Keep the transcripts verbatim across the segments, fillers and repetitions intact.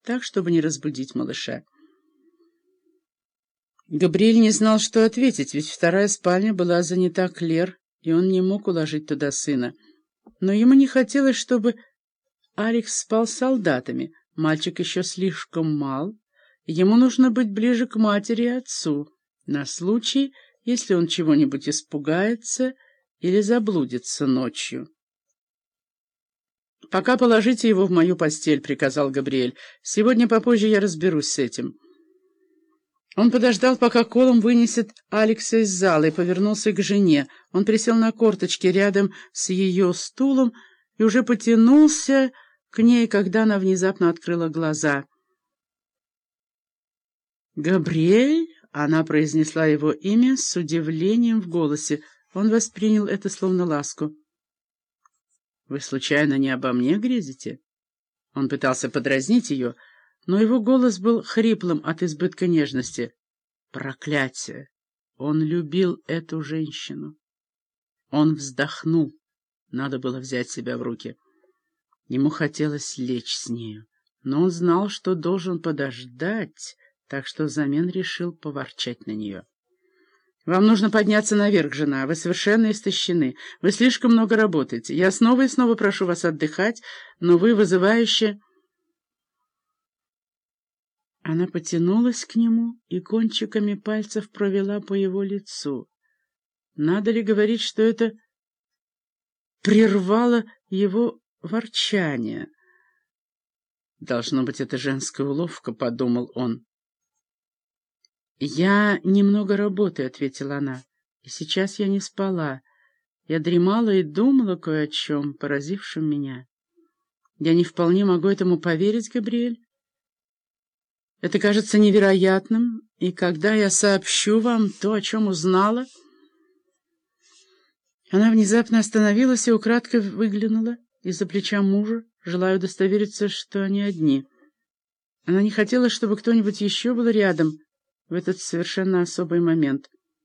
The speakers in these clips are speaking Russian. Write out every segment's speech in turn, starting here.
так, чтобы не разбудить малыша. Габриэль не знал, что ответить, ведь вторая спальня была занята Клер, и он не мог уложить туда сына. Но ему не хотелось, чтобы Алекс спал с солдатами. Мальчик еще слишком мал, ему нужно быть ближе к матери и отцу, на случай, если он чего-нибудь испугается или заблудится ночью. «Пока положите его в мою постель», — приказал Габриэль. «Сегодня попозже я разберусь с этим». Он подождал, пока Колум вынесет Алекса из зала, и повернулся к жене. Он присел на корточки рядом с ее стулом и уже потянулся к ней, когда она внезапно открыла глаза. «Габриэль?» — она произнесла его имя с удивлением в голосе. Он воспринял это словно ласку. «Вы, случайно, не обо мне грезите?» Он пытался подразнить ее, но его голос был хриплым от избытка нежности. Проклятие! Он любил эту женщину. Он вздохнул. Надо было взять себя в руки. Ему хотелось лечь с нею, но он знал, что должен подождать, так что взамен решил поворчать на нее. «Вам нужно подняться наверх, жена. Вы совершенно истощены. Вы слишком много работаете. Я снова и снова прошу вас отдыхать, но вы вызывающе...» Она потянулась к нему и кончиками пальцев провела по его лицу. Надо ли говорить, что это прервало его ворчание? «Должно быть, это женская уловка», — подумал он. «Я немного работаю», — ответила она, — «и сейчас я не спала. Я дремала и думала кое о чем, поразившем меня. Я не вполне могу этому поверить, Габриэль. Это кажется невероятным, и когда я сообщу вам то, о чем узнала...» Она внезапно остановилась и украдкой выглянула из-за плеча мужа, желая удостовериться, что они одни. Она не хотела, чтобы кто-нибудь еще был рядом в этот совершенно особый момент.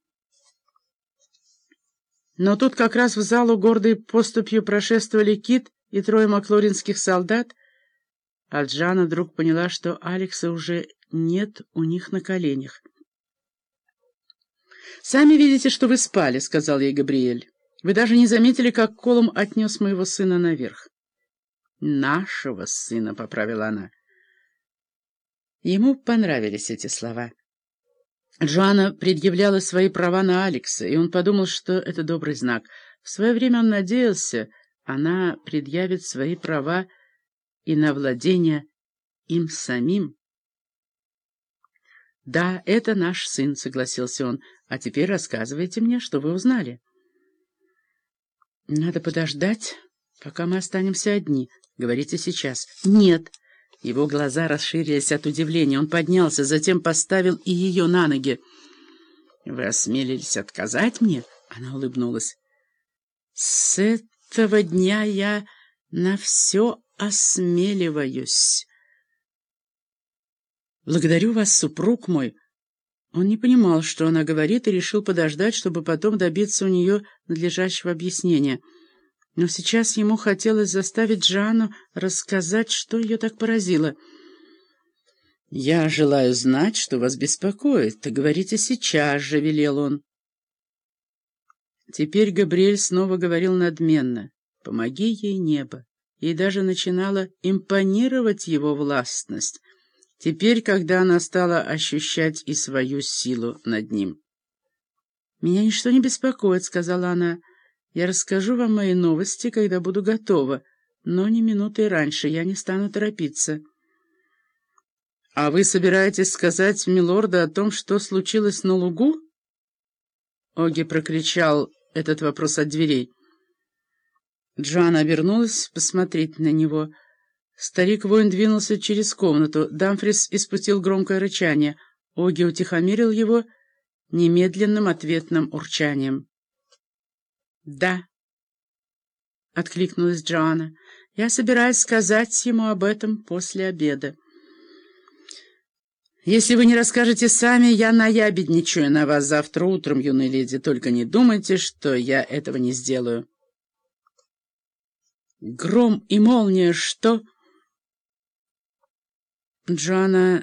Но тут как раз в залу гордой поступью прошествовали Кит и трое маклоринских солдат, а Джана вдруг поняла, что Алекса уже нет у них на коленях. «Сами видите, что вы спали», — сказал ей Габриэль. «Вы даже не заметили, как Колум отнес моего сына наверх». «Нашего сына», — поправила она. Ему понравились эти слова. Джоанна предъявляла свои права на Алекса, и он подумал, что это добрый знак. В свое время он надеялся, она предъявит свои права и на владение им самим. «Да, это наш сын», — согласился он. «А теперь рассказывайте мне, что вы узнали». «Надо подождать, пока мы останемся одни. Говорите сейчас». «Нет». Его глаза расширились от удивления. Он поднялся, затем поставил и ее на ноги. «Вы осмелились отказать мне?» Она улыбнулась. «С этого дня я на все осмеливаюсь». «Благодарю вас, супруг мой». Он не понимал, что она говорит, и решил подождать, чтобы потом добиться у нее надлежащего объяснения. Но сейчас ему хотелось заставить Джоанну рассказать, что ее так поразило. «Я желаю знать, что вас беспокоит. Говорите сейчас же», — велел он. Теперь Габриэль снова говорил надменно. «Помоги ей, небо». Ей даже начинала импонировать его властность. Теперь, когда она стала ощущать и свою силу над ним. «Меня ничто не беспокоит», — сказала она. «Я расскажу вам мои новости, когда буду готова, но ни минуты раньше, я не стану торопиться». «А вы собираетесь сказать милорду о том, что случилось на лугу?» Оги прокричал этот вопрос от дверей. Джоанна обернулась посмотреть на него. Старик-воин двинулся через комнату. Дамфрис испустил громкое рычание. Оги утихомирил его немедленным ответным урчанием. «Да», — откликнулась Джоанна, — «я собираюсь сказать ему об этом после обеда. Если вы не расскажете сами, я наябедничаю на вас завтра утром, юная леди. Только не думайте, что я этого не сделаю». «Гром и молния, что?» Джоанна